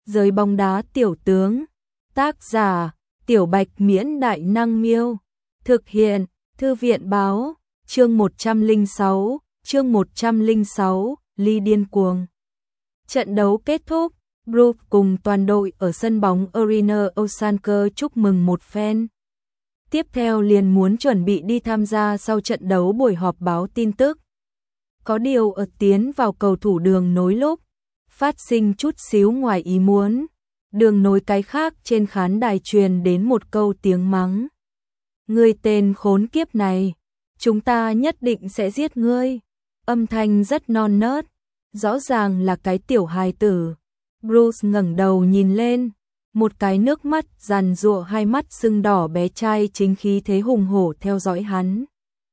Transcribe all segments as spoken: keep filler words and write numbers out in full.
Giới bóng đá tiểu tướng. Tác giả: Tiểu Bạch Miễn Đại Năng Miêu. Thực hiện: Thư viện báo. Chương một trăm lẻ sáu, chương một trăm lẻ sáu, Ly điên cuồng. Trận đấu kết thúc, Bruce cùng toàn đội ở sân bóng Arena Osanker chúc mừng một phen. Tiếp theo liền muốn chuẩn bị đi tham gia sau trận đấu buổi họp báo tin tức. Có điều ở tiến vào cầu thủ đường nối lúc, phát sinh chút xíu ngoài ý muốn. Đường nối cái khác trên khán đài truyền đến một câu tiếng mắng. Ngươi tên khốn kiếp này, chúng ta nhất định sẽ giết ngươi. Âm thanh rất non nớt, rõ ràng là cái tiểu hài tử. Bruce ngẩng đầu nhìn lên, một cái nước mắt giàn giụa hai mắt sưng đỏ bé trai chính khí thế hùng hổ theo dõi hắn.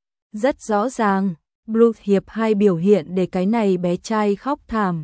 Rất rõ ràng, Bruce hiệp hai biểu hiện để cái này bé trai khóc thảm.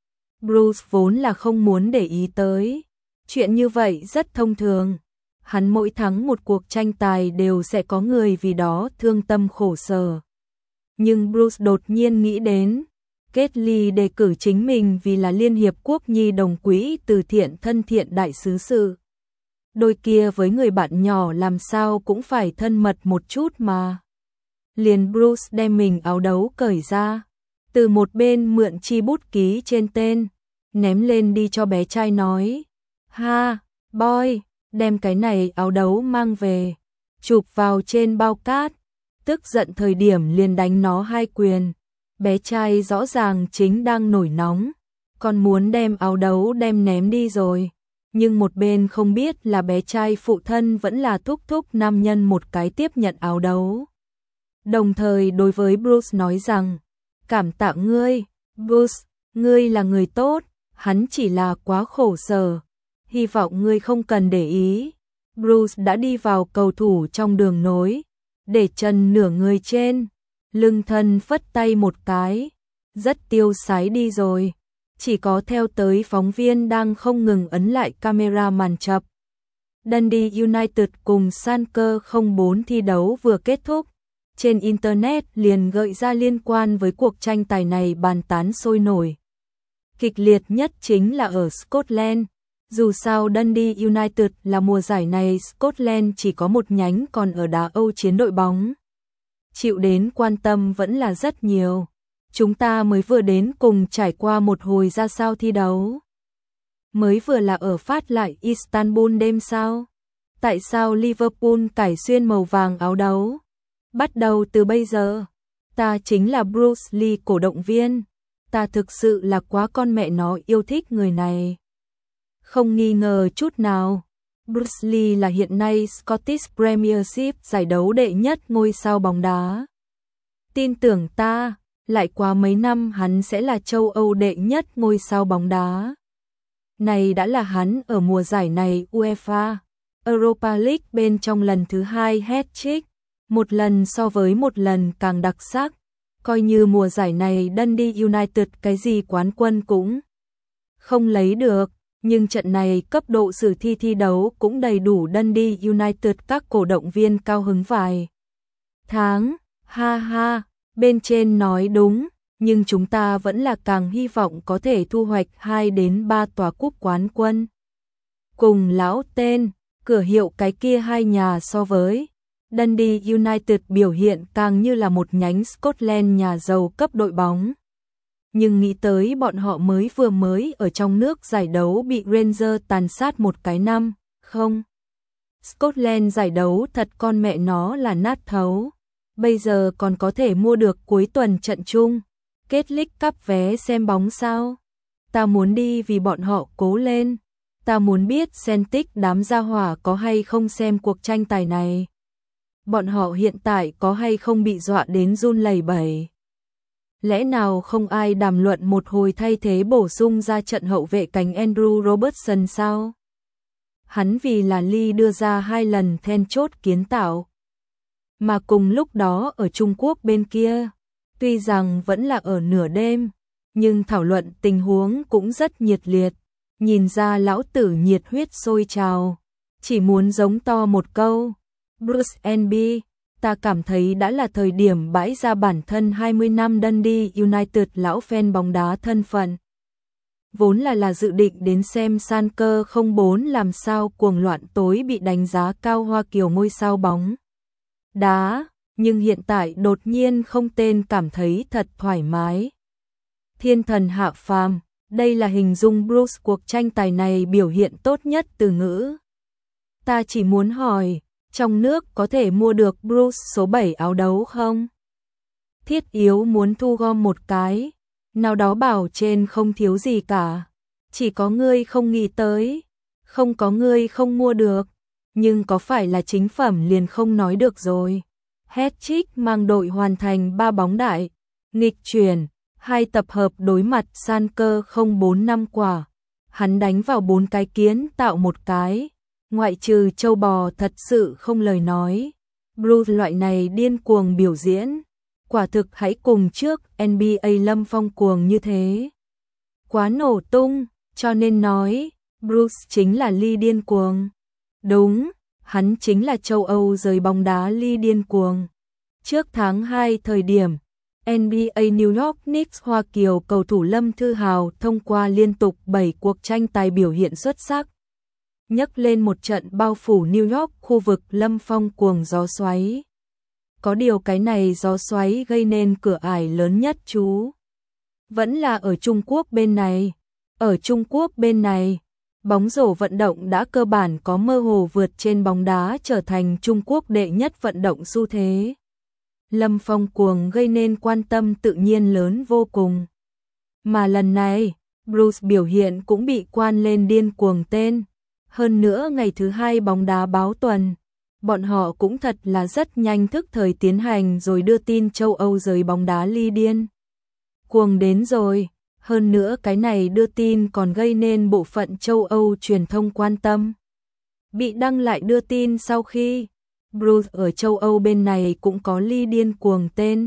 Bruce vốn là không muốn để ý tới. Chuyện như vậy rất thông thường. Hắn mỗi thắng một cuộc tranh tài đều sẽ có người vì đó thương tâm khổ sở. Nhưng Bruce đột nhiên nghĩ đến, Kelly đề cử chính mình vì là Liên Hiệp Quốc Nhi đồng quỹ từ thiện thân thiện đại sứ sự. Đôi kia với người bạn nhỏ làm sao cũng phải thân mật một chút mà. Liền Bruce đem mình áo đấu cởi ra, từ một bên mượn chi bút ký trên tên, ném lên đi cho bé trai nói. Ha, boy, đem cái này áo đấu mang về, chụp vào trên bao cát, tức giận thời điểm liền đánh nó hai quyền. Bé trai rõ ràng chính đang nổi nóng, còn muốn đem áo đấu đem ném đi rồi. Nhưng một bên không biết là bé trai phụ thân vẫn là thúc thúc nam nhân một cái tiếp nhận áo đấu. Đồng thời đối với Bruce nói rằng, cảm tạ ngươi, Bruce, ngươi là người tốt, hắn chỉ là quá khổ sở. Hy vọng ngươi không cần để ý. Bruce đã đi vào cầu thủ trong đường nối, để chân nửa người trên, lưng thân phất tay một cái, rất tiêu sái đi rồi. Chỉ có theo tới phóng viên đang không ngừng ấn lại camera màn chập. Dundee United cùng Schalke không bốn thi đấu vừa kết thúc. Trên Internet liền gợi ra liên quan với cuộc tranh tài này bàn tán sôi nổi. Kịch liệt nhất chính là ở Scotland. Dù sao Dundee United là mùa giải này Scotland chỉ có một nhánh còn ở đá Âu chiến đội bóng. Chịu đến quan tâm vẫn là rất nhiều. Chúng ta mới vừa đến cùng trải qua một hồi ra sao thi đấu. Mới vừa là ở phát lại Istanbul đêm sao. Tại sao Liverpool cải xuyên màu vàng áo đấu? Bắt đầu từ bây giờ, ta chính là Bruce Lee cổ động viên. Ta thực sự là quá con mẹ nó yêu thích người này. Không nghi ngờ chút nào, Bruce Lee là hiện nay Scottish Premiership giải đấu đệ nhất ngôi sao bóng đá. Tin tưởng ta, lại qua mấy năm hắn sẽ là châu Âu đệ nhất ngôi sao bóng đá. Này đã là hắn ở mùa giải này UEFA Europa League bên trong lần thứ hai hat-trick, một lần so với một lần càng đặc sắc. Coi như mùa giải này Dundee United cái gì quán quân cũng không lấy được. Nhưng trận này cấp độ sử thi thi đấu cũng đầy đủ Dundee United các cổ động viên cao hứng vài tháng. Ha ha, bên trên nói đúng, nhưng chúng ta vẫn là càng hy vọng có thể thu hoạch hai đến ba tòa cúp quán quân. Cùng lão tên, cửa hiệu cái kia hai nhà so với, Dundee United biểu hiện càng như là một nhánh Scotland nhà giàu cấp đội bóng. Nhưng nghĩ tới bọn họ mới vừa mới ở trong nước giải đấu bị Rangers tàn sát một cái năm, không. Scotland giải đấu thật con mẹ nó là nát thấu. Bây giờ còn có thể mua được cuối tuần trận chung, kết League Cup vé xem bóng sao. Ta muốn đi vì bọn họ cố lên. Ta muốn biết Celtic đám gia hỏa có hay không xem cuộc tranh tài này. Bọn họ hiện tại có hay không bị dọa đến run lẩy bẩy. Lẽ nào không ai đàm luận một hồi thay thế bổ sung ra trận hậu vệ cánh Andrew Robertson sao? Hắn vì là Lee đưa ra hai lần then chốt kiến tạo. Mà cùng lúc đó ở Trung Quốc bên kia, tuy rằng vẫn là ở nửa đêm, nhưng thảo luận tình huống cũng rất nhiệt liệt. Nhìn ra lão tử nhiệt huyết sôi trào, chỉ muốn giống to một câu. Bruce en bê, ta cảm thấy đã là thời điểm bãi ra bản thân hai mươi năm Dundee United lão fan bóng đá thân phận. vốn là là dự định đến xem Schalke không bốn làm sao cuồng loạn tối bị đánh giá cao Hoa Kiều ngôi sao bóng đá, nhưng hiện tại đột nhiên không tên cảm thấy thật thoải mái. Thiên thần hạ phàm, đây là hình dung Bruce cuộc tranh tài này biểu hiện tốt nhất từ ngữ. Ta chỉ muốn hỏi, trong nước có thể mua được Bruce số bảy áo đấu không? Thiết Yếu muốn thu gom một cái, nào đó bảo trên không thiếu gì cả, chỉ có ngươi không nghĩ tới, không có ngươi không mua được, nhưng có phải là chính phẩm liền không nói được rồi. Hat-trick mang đội hoàn thành ba bóng đại, nghịch chuyển, hai tập hợp đối mặt Schalke không bốn năm quả, hắn đánh vào bốn cái kiến tạo một cái, ngoại trừ châu bò thật sự không lời nói. Bruce loại này điên cuồng biểu diễn, quả thực hãy cùng trước en bê a Lâm Phong cuồng như thế. Quá nổ tung, cho nên nói, Bruce chính là Lee điên cuồng. Đúng, hắn chính là châu Âu giới bóng đá Lee điên cuồng. Trước tháng hai thời điểm, en bê a New York Knicks Hoa Kiều cầu thủ Lâm Thư Hào thông qua liên tục bảy cuộc tranh tài biểu hiện xuất sắc, nhấc lên một trận bao phủ New York khu vực Lâm Phong cuồng gió xoáy. Có điều cái này gió xoáy gây nên cửa ải lớn nhất chú vẫn là ở Trung Quốc bên này. Ở Trung Quốc bên này, bóng rổ vận động đã cơ bản có mơ hồ vượt trên bóng đá trở thành Trung Quốc đệ nhất vận động xu thế. Lâm Phong cuồng gây nên quan tâm tự nhiên lớn vô cùng. Mà lần này, Bruce biểu hiện cũng bị quan lên điên cuồng tên. Hơn nữa ngày thứ hai bóng đá báo tuần, bọn họ cũng thật là rất nhanh thức thời tiến hành rồi đưa tin châu Âu giới bóng đá Lee điên cuồng đến rồi. Hơn nữa cái này đưa tin còn gây nên bộ phận châu Âu truyền thông quan tâm. Bị đăng lại đưa tin sau khi Bruce ở châu Âu bên này cũng có Lee điên cuồng tên.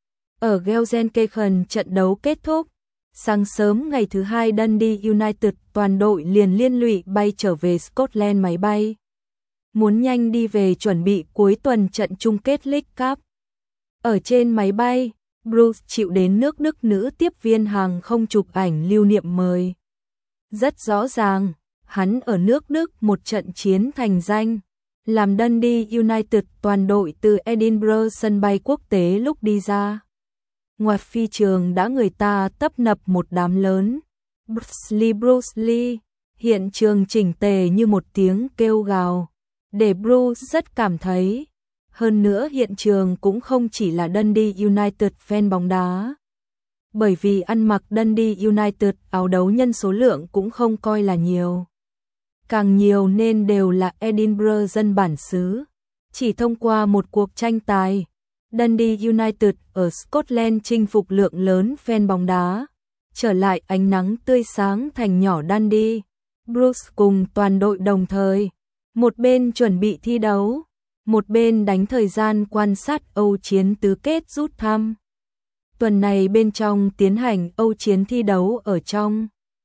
Ở Gelsenkirchen trận đấu kết thúc, sáng sớm ngày thứ hai Dundee United toàn đội liền liên lụy bay trở về Scotland máy bay. Muốn nhanh đi về chuẩn bị cuối tuần trận chung kết League Cup. Ở trên máy bay, Bruce chịu đến nước Đức nữ tiếp viên hàng không chụp ảnh lưu niệm mời. Rất rõ ràng, hắn ở nước Đức một trận chiến thành danh, làm Dundee United toàn đội từ Edinburgh sân bay quốc tế lúc đi ra. Ngoài phi trường đã người ta tấp nập một đám lớn. Bruce Lee, Bruce Lee, hiện trường chỉnh tề như một tiếng kêu gào, để Bruce rất cảm thấy. Hơn nữa hiện trường cũng không chỉ là Dundee United fan bóng đá. Bởi vì ăn mặc Dundee United áo đấu nhân số lượng cũng không coi là nhiều. Càng nhiều nên đều là Edinburgh dân bản xứ. Chỉ thông qua một cuộc tranh tài, Dundee United ở Scotland chinh phục lượng lớn fan bóng đá, trở lại ánh nắng tươi sáng thành nhỏ Dundee. Bruce cùng toàn đội đồng thời, một bên chuẩn bị thi đấu, một bên đánh thời gian quan sát Âu chiến tứ kết rút thăm. Tuần này bên trong tiến hành Âu chiến thi đấu ở trong.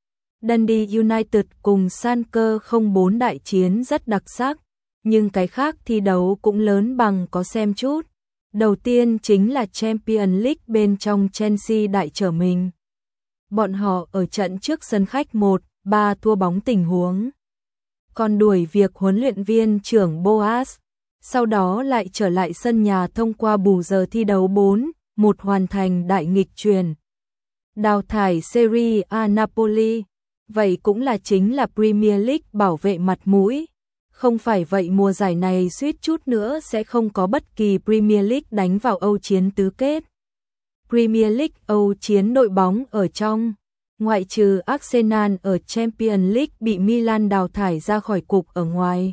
Dundee United cùng Schalke không bốn đại chiến rất đặc sắc, nhưng cái khác thi đấu cũng lớn bằng có xem chút. Đầu tiên chính là Champions League bên trong Chelsea đại trở mình. Bọn họ ở trận trước sân khách một ba thua bóng tình huống. Còn đuổi việc huấn luyện viên trưởng Boas, sau đó lại trở lại sân nhà thông qua bù giờ thi đấu bốn một hoàn thành đại nghịch chuyển. Đào thải Serie A Napoli, vậy cũng là chính là Premier League bảo vệ mặt mũi. Không phải vậy mùa giải này suýt chút nữa sẽ không có bất kỳ Premier League đánh vào Âu chiến tứ kết. Premier League Âu chiến đội bóng ở trong, ngoại trừ Arsenal ở Champions League bị Milan đào thải ra khỏi cục ở ngoài.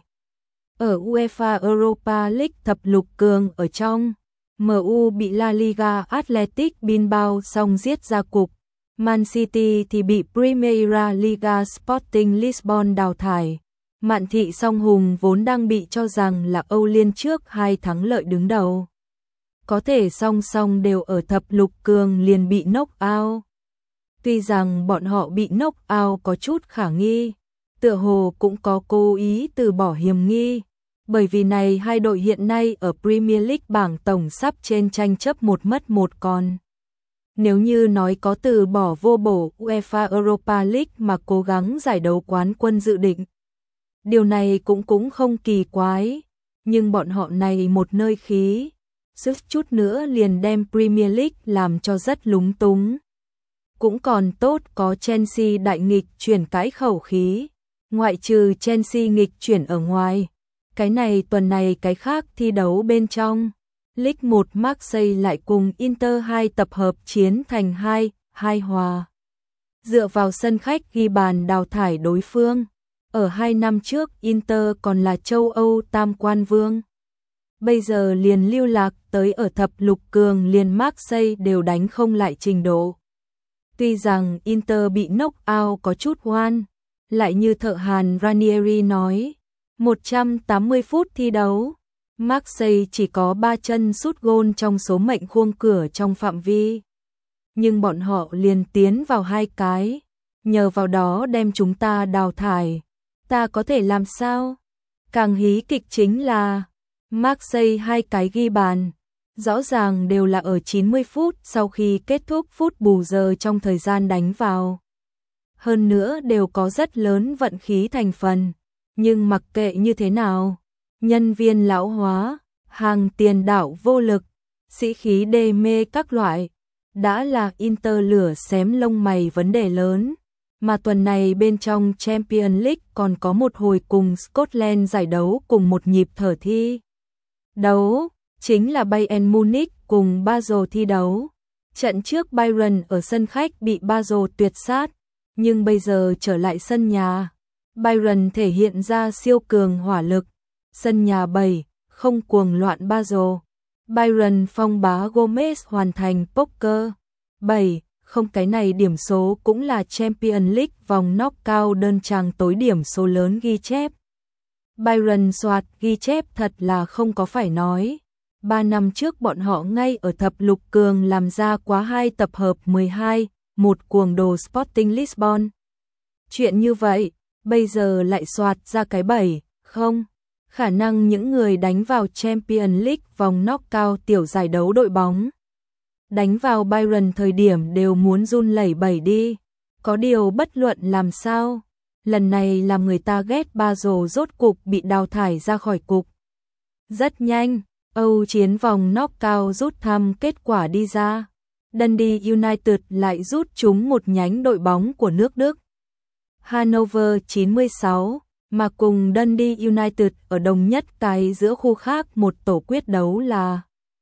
Ở UEFA Europa League thập lục cường ở trong, em u bị La Liga Athletic Bilbao song giết ra cục. Man City thì bị Primeira Liga Sporting Lisbon đào thải. Mạn Thị Song Hùng vốn đang bị cho rằng là Âu Liên trước hai thắng lợi đứng đầu. Có thể song song đều ở thập lục cường liền bị knock out. Tuy rằng bọn họ bị knock out có chút khả nghi, tựa hồ cũng có cố ý từ bỏ hiểm nghi. Bởi vì này hai đội hiện nay ở Premier League bảng tổng sắp trên tranh chấp một mất một còn. Nếu như nói có từ bỏ vô bổ UEFA Europa League mà cố gắng giải đấu quán quân dự định, điều này cũng cũng không kỳ quái, nhưng bọn họ này một nơi khí, sức chút nữa liền đem Premier League làm cho rất lúng túng. Cũng còn tốt có Chelsea đại nghịch chuyển cái khẩu khí, ngoại trừ Chelsea nghịch chuyển ở ngoài, cái này tuần này cái khác thi đấu bên trong. League một Marseille lại cùng Inter hai tập hợp chiến thành hai, hai hòa. Dựa vào sân khách ghi bàn đào thải đối phương. Ở hai năm trước Inter còn là châu Âu tam quan vương. Bây giờ liền lưu lạc tới ở thập lục cường liền Marseille đều đánh không lại trình độ. Tuy rằng Inter bị knock out có chút oan, lại như thợ hàn Ranieri nói, một trăm tám mươi phút thi đấu, Marseille chỉ có ba chân sút gôn trong số mệnh khuôn cửa trong phạm vi. Nhưng bọn họ liền tiến vào hai cái, nhờ vào đó đem chúng ta đào thải. Ta có thể làm sao? Càng hí kịch chính là Marseille hai cái ghi bàn, rõ ràng đều là ở chín mươi phút sau khi kết thúc phút bù giờ trong thời gian đánh vào. Hơn nữa đều có rất lớn vận khí thành phần, nhưng mặc kệ như thế nào, nhân viên lão hóa, hàng tiền đạo vô lực, sĩ khí đê mê các loại, đã là Inter lửa xém lông mày vấn đề lớn. Mà tuần này bên trong Champions League còn có một hồi cùng Scotland giải đấu cùng một nhịp thở thi đấu, chính là Bayern Munich cùng Basel thi đấu. Trận trước Bayern ở sân khách bị Basel tuyệt sát, nhưng bây giờ trở lại sân nhà, Bayern thể hiện ra siêu cường hỏa lực, sân nhà bảy không cuồng loạn Basel. Bayern phong bá Gomez hoàn thành poker bảy không, cái này điểm số cũng là Champions League vòng knockout đơn chàng tối điểm số lớn ghi chép. Bayern soạt ghi chép thật là không có phải nói. Ba năm trước bọn họ ngay ở thập lục cường làm ra quá hai tập hợp mười hai, một cuồng đồ Sporting Lisbon. Chuyện như vậy, bây giờ lại soạt ra cái bảy, không? Khả năng những người đánh vào Champions League vòng knockout tiểu giải đấu đội bóng đánh vào Bayern thời điểm đều muốn run lẩy bẩy đi. Có điều bất luận làm sao, lần này làm người ta ghét Basel rốt cục bị đào thải ra khỏi cục. Rất nhanh, Âu chiến vòng knockout rút thăm kết quả đi ra. Dundee United lại rút trúng một nhánh đội bóng của nước Đức, Hannover chín mươi sáu, mà cùng Dundee United ở đồng nhất cái giữa khu khác một tổ quyết đấu là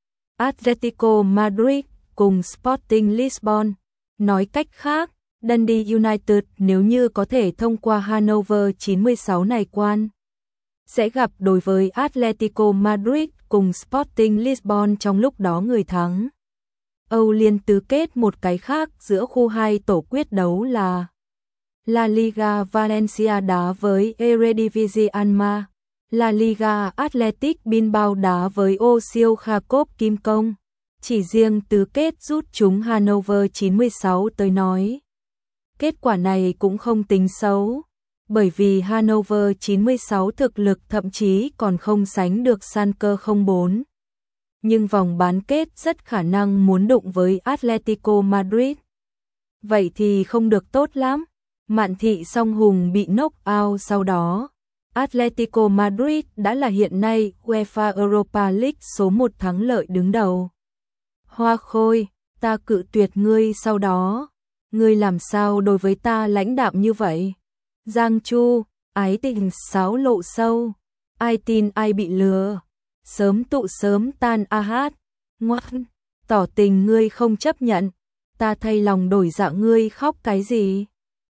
Atletico Madrid cùng Sporting Lisbon. Nói cách khác, Dundee United nếu như có thể thông qua Hannover chín mươi sáu này quan, sẽ gặp đối với Atletico Madrid cùng Sporting Lisbon trong lúc đó người thắng. Âu liên tứ kết một cái khác giữa khu hai tổ quyết đấu là La Liga Valencia đá với Eredivisie Alma, La Liga Athletic Bilbao đá với Osio Kharkov Kim Công. Chỉ riêng tứ kết rút chúng Hannover chín mươi sáu tới nói, kết quả này cũng không tính xấu, bởi vì Hannover chín mươi sáu thực lực thậm chí còn không sánh được Schalke không bốn. Nhưng vòng bán kết rất khả năng muốn đụng với Atletico Madrid. Vậy thì không được tốt lắm. Mạn Thị Song Hùng bị knock out sau đó. Atletico Madrid đã là hiện nay UEFA Europa League số một thắng lợi đứng đầu. Hoa Khôi, ta cự tuyệt ngươi sau đó. Ngươi làm sao đối với ta lãnh đạm như vậy? Giang Chu, ái tình sáo lộ sâu. Ai tin ai bị lừa. Sớm tụ sớm tan a hát. Ngoan, tỏ tình ngươi không chấp nhận. Ta thay lòng đổi dạ ngươi khóc cái gì?